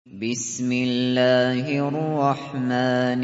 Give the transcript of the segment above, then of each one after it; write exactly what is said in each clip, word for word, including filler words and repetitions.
بسم الله الرحمن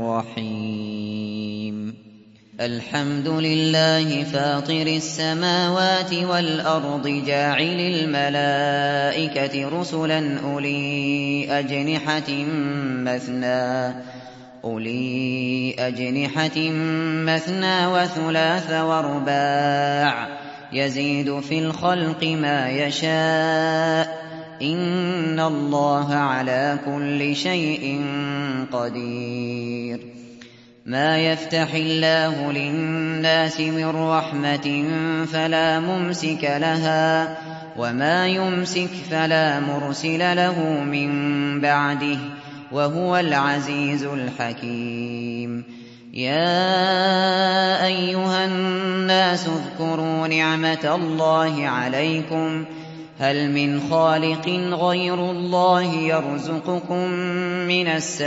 الرحيم الحمد لله فاطر السماوات والأرض جاعل الملائكة رسلا أولي أجنحة مثنى أولي أجنحة مثنى وثلاث ورباع يزيد في الخلق ما يشاء إن الله على كل شيء قدير. ما يفتح الله للناس من رحمة فلا ممسك لها وما يمسك فلا مرسل له من بعده وهو العزيز الحكيم. يا أيها الناس اذكروا نعمة الله عليكم هل من خالق غير الله يرزقكم من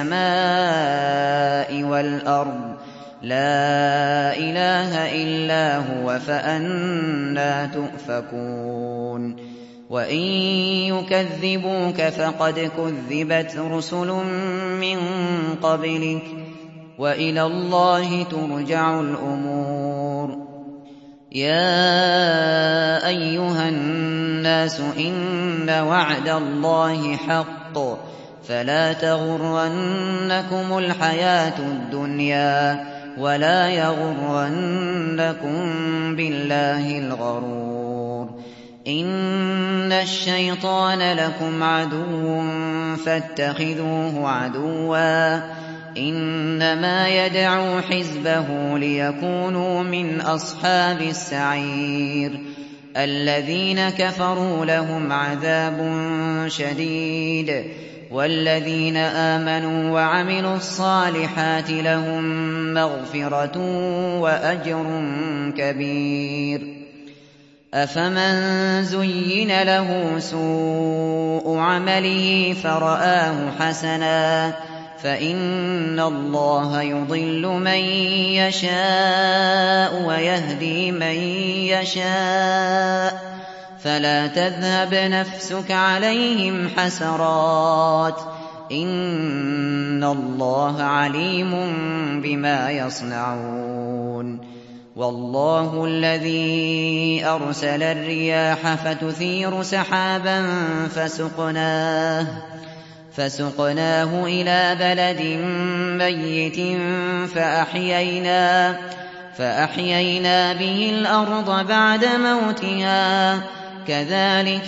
السماء والأرض لا إله إلا هو فأنى تؤفكون. وإن يكذبوك فقد كذبت رسل من قبلك وإلى الله ترجع الأمور. يا أيها الناس إن وعد الله حق فلا تغرنكم الحياة الدنيا ولا يغرنكم بالله الغرور. إن الشيطان لكم عدو فاتخذوه عدوا إنما يدعو حزبه ليكونوا من أصحاب السعير. الذين كفروا لهم عذاب شديد والذين آمنوا وعملوا الصالحات لهم مغفرة وأجر كبير. أفمن زين له سوء عمله فرآه حسنا فإن الله يضل من يشاء ويهدي من يشاء فلا تذهب نفسك عليهم حسرات إن الله عليم بما يصنعون. والله الذي أرسل الرياح فتثير سحابا فسقناه فسقناه إلى بلد ميت فأحيينا, فأحيينا به الأرض بعد موتها كذلك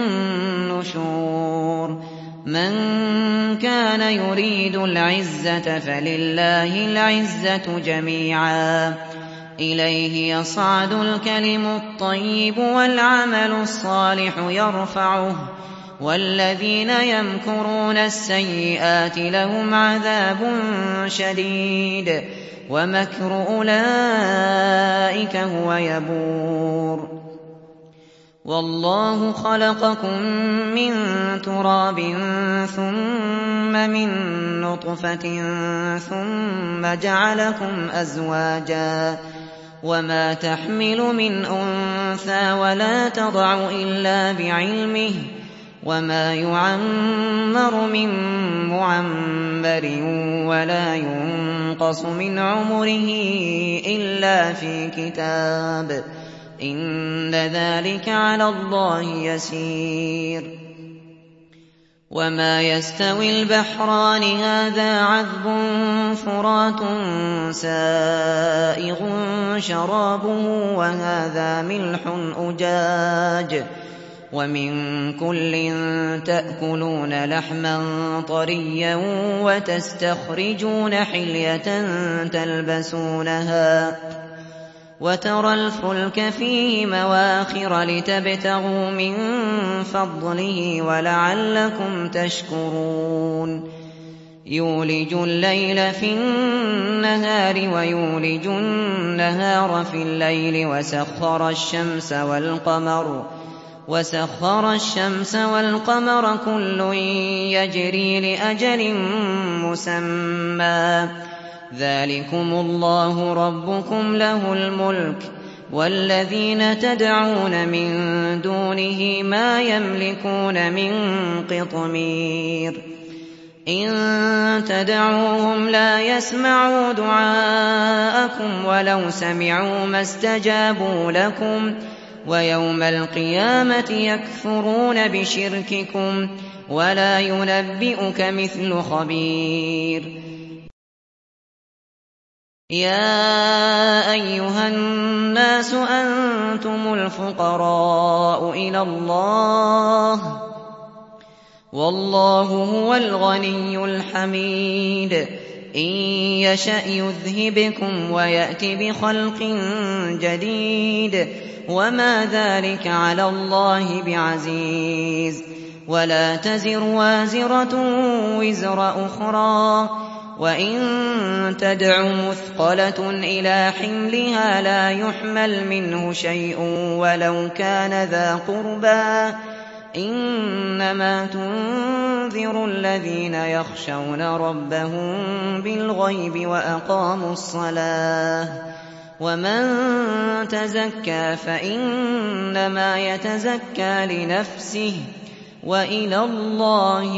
النشور. من كان يريد العزة فلله العزة جميعا إليه يصعد الكلم الطيب والعمل الصالح يرفعه والذين يمكرون السيئات لهم عذاب شديد ومكر أولئك هو يبور. والله خلقكم من تراب ثم من نطفة ثم جعلكم أزواجا وما تحمل من أنثى ولا تضع إلا بعلمه وما يعمر من معمر ولا ينقص من عمره إلا في كتاب إن ذلك على الله يسير. وما يستوي البحران هذا عذب فرات سائغ شرابه وهذا ملح أجاج ومن كل تأكلون لحما طريا وتستخرجون حلية تلبسونها وترى الفلك فيه مواخر لتبتغوا من فضله ولعلكم تشكرون. يولج الليل في النهار ويولج النهار في الليل وسخر الشمس والقمر وسخر الشمس والقمر كل يجري لأجل مسمى ذلكم الله ربكم له الملك والذين تدعون من دونه ما يملكون من قطمير إن تدعوهم لا يسمعوا دعاءكم ولو سمعوا ما استجابوا لكم ويوم القيامة يكفرون بشرككم ولا ينبئك مثل خبير يا أيها الناس أنتم الفقراء إلى الله والله هو الغني الحميد إن يشأ يذهبكم ويأت بخلق جديد وما ذلك على الله بعزيز ولا تزر وازرة وزر أخرى وإن تدع مثقلة إلى حملها لا يحمل منه شيء ولو كان ذا قربى إنما تنذر الذين يخشون ربهم بالغيب وأقاموا الصلاة ومن تزكى فإنما يتزكى لنفسه وإلى الله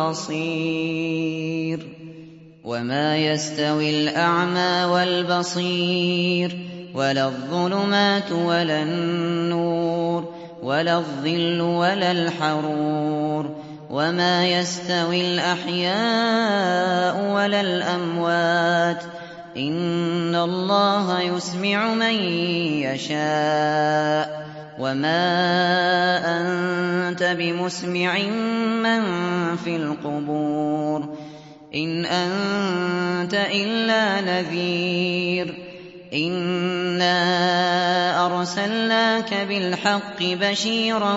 المصير وما يستوي الأعمى والبصير ولا الظلمات ولا النور ولا الظل ولا الحرور وما يستوي الأحياء ولا الأموات إن الله يسمع من يشاء وما أنت بمسمع من في القبور إن أنت إلا نذير إنا أرسلناك بالحق بشيرا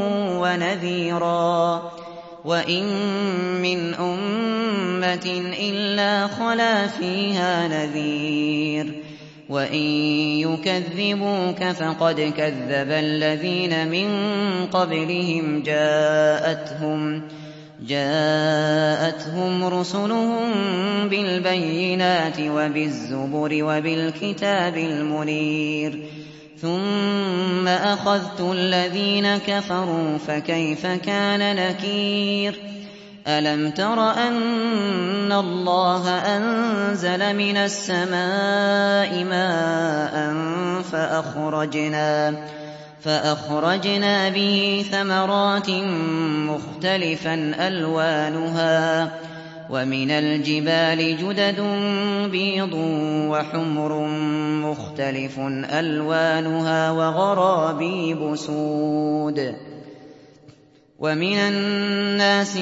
ونذيرا وإن من أمة إلا خلا فيها نذير وإن يكذبوك فقد كذب الذين من قبلهم جاءتهم جاءتهم رسلهم بالبينات وبالزبر وبالكتاب المنير ثم أخذت الذين كفروا فكيف كان نكير ألم تر أن الله أنزل من السماء ماء فأخرجنا فأخرجنا به ثمرات مختلفا ألوانها ومن الجبال جدد بيض وحمر مختلف ألوانها وغرابيب سود ومن الناس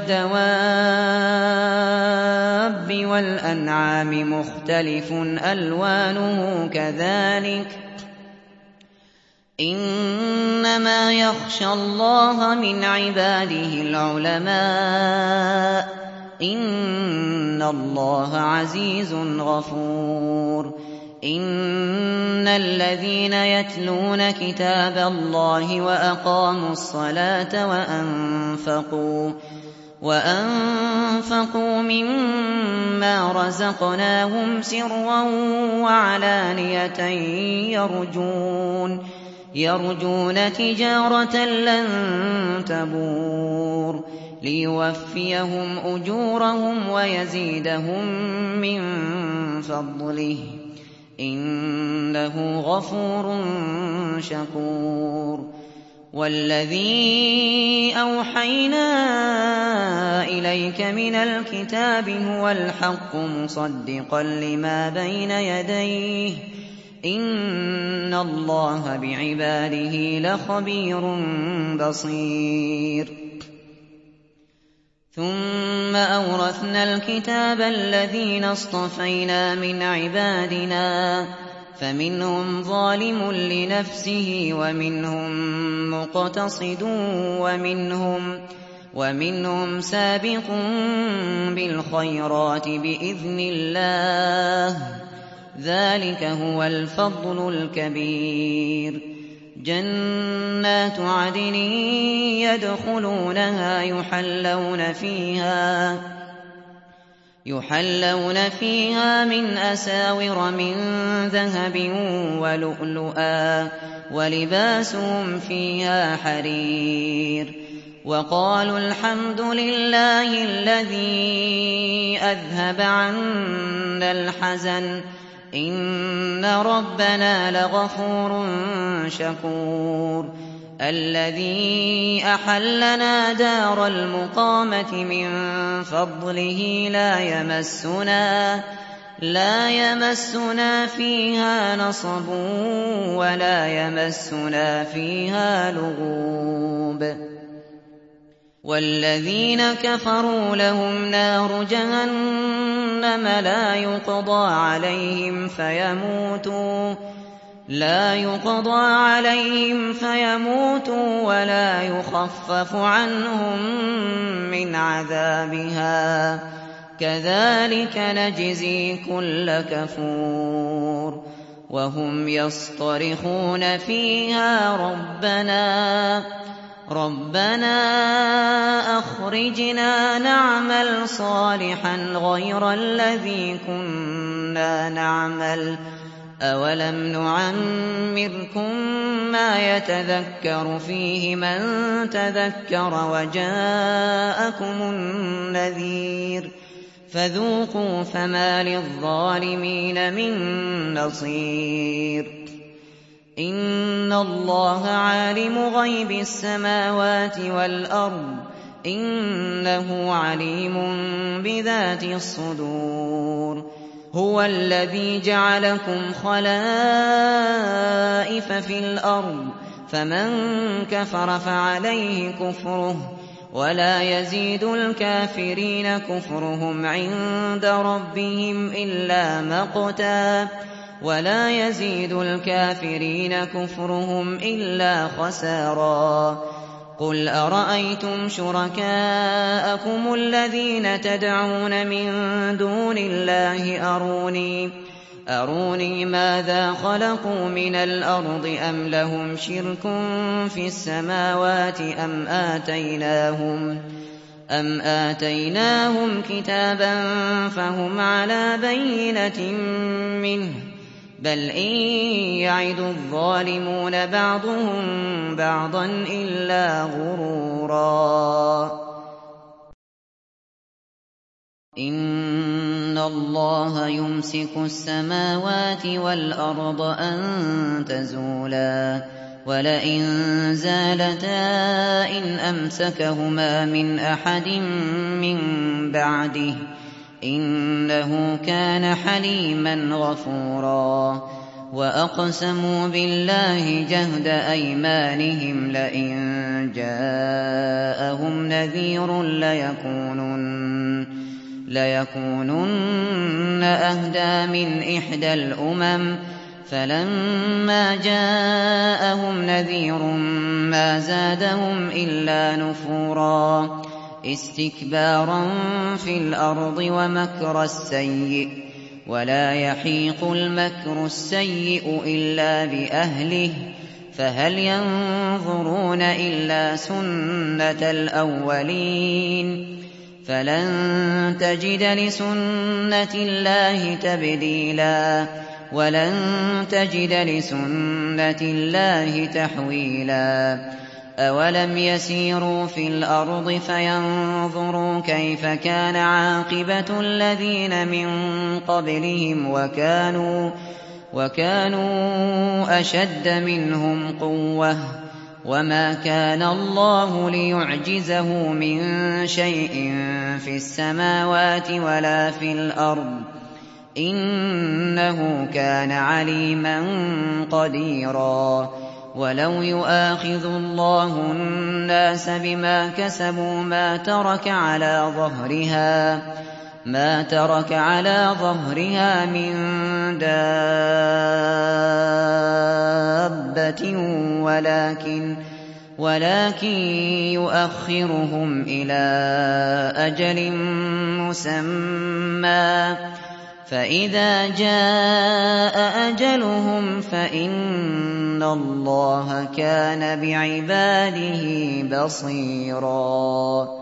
والدواب والأنعام مختلف ألوانه كذلك إنما يخشى الله من عباده العلماء إن الله عزيز غفور إن الذين يتلون كتاب الله وأقاموا الصلاة وأنفقوا وأنفقوا مما رزقناهم سرا وعلانية يرجون يرجون تجارة لن تبور ليوفيهم أجورهم ويزيدهم من فضله إنه غفور شكور والذي أوحينا إليك من الكتاب هو الحق مصدقا لما بين يديه إن الله بعباده لخبير بصير ثم أورثنا الكتاب الذين اصطفينا من عبادنا فمنهم ظالم لنفسه ومنهم مقتصد ومنهم ومنهم سابق بالخيرات بإذن الله ذلك هو الفضل الكبير جنات عدن يدخلونها يحلون فيها يحلون فيها من أساور من ذهب ولؤلؤا ولباسهم فيها حرير وقالوا الحمد لله الذي أذهب عنا الحزن إن ربنا لغفور شكور الذي أحلنا دار المقامة من فضله لا يمسنا لا يمسنا فيها نصب ولا يمسنا فيها لغوب والذين كفروا لهم نار جهنم لا يقضى عليهم فيموتوا لا يقضى عليهم فيموتوا ولا يخفف عنهم من عذابها كذلك نجزي كل كفور وهم يصطرخون فيها ربنا ربنا أخرجنا نعمل صالحا غير الذي كنا نعمل أولم نعمركم ما يتذكر فيه من تذكر وجاءكم النذير فذوقوا فما للظالمين من نصير إن الله عالم غيب السماوات والأرض إنه عليم بذات الصدور هو الذي جعلكم خلائف في الأرض فمن كفر فعليه كفره ولا يزيد الكافرين كفرهم عند ربهم إلا مقتا ولا يزيد الكافرين كفرهم إلا خسارا قل أرأيتم شركاءكم الذين تدعون من دون الله أروني أروني ماذا خلقوا من الأرض أم لهم شرك في السماوات أم آتيناهم أم آتيناهم كتابا فهم على بينة منه بل إن يعد الظالمون بعضهم بعضا إلا غرورا إن الله يمسك السماوات والأرض أن تزولا ولئن زالتا إن أمسكهما من أحد من بعده إنه كان حليما غفورا وأقسموا بالله جهد أيمانهم لئن جاءهم نذير ليكونن, ليكونن أهدى من إحدى الأمم فلما جاءهم نذير ما زادهم إلا نفورا استكبارا في الأرض ومكر السيء ولا يحيق المكر السيء إلا بأهله فهل ينظرون إلا سنة الأولين فلن تجد لسنة الله تبديلا ولن تجد لسنة الله تحويلا أولم يسيروا في الأرض فينظروا كيف كان عاقبة الذين من قبلهم وكانوا, وكانوا أشد منهم قوة وما كان الله ليعجزه من شيء في السماوات ولا في الأرض إنه كان عليما قديرا ولو يؤاخذ الله الناس بما كسبوا ما ترك على ظهرها ما ترك على ظهرها من دابة ولكن ولكن يؤخرهم إلى أجل مسمى فإذا جاء أجلهم فإن الله كان بعباده بصيرا